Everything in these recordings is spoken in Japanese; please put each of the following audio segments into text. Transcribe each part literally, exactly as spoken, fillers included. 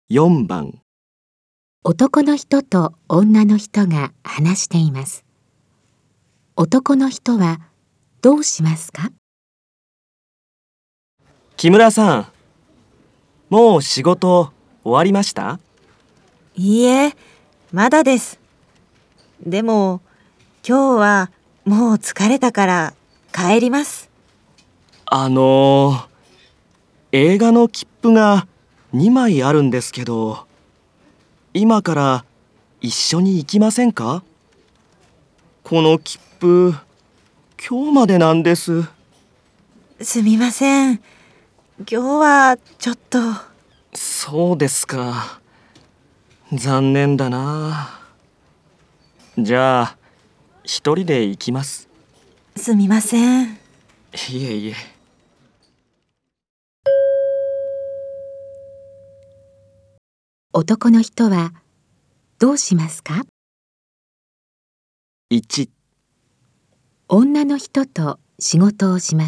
よんばん。 男の人と女の人が話しています。男の人はどうしますか？ 木村さん、もう仕事終わりました？ いいえ、まだです。でも、今日はもう疲れたから帰ります。 あのー、映画の切符がにまいあるんですけど、今から一緒に行きませんか？この切符、今日までなんです。 すみません。今日はちょっと。 そうですか。残念だな。じゃあ、一人で行きます。 すみません。 いえいえ。 男の人はどうしますか？ いち、 女の人と仕事をします。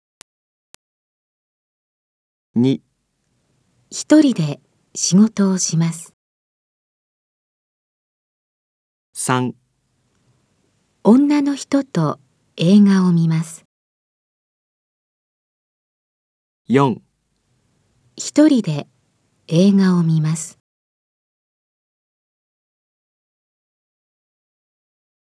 に、 一人で仕事をします。 さん、 女の人と映画を見ます。 よん、 一人で映画を見ます。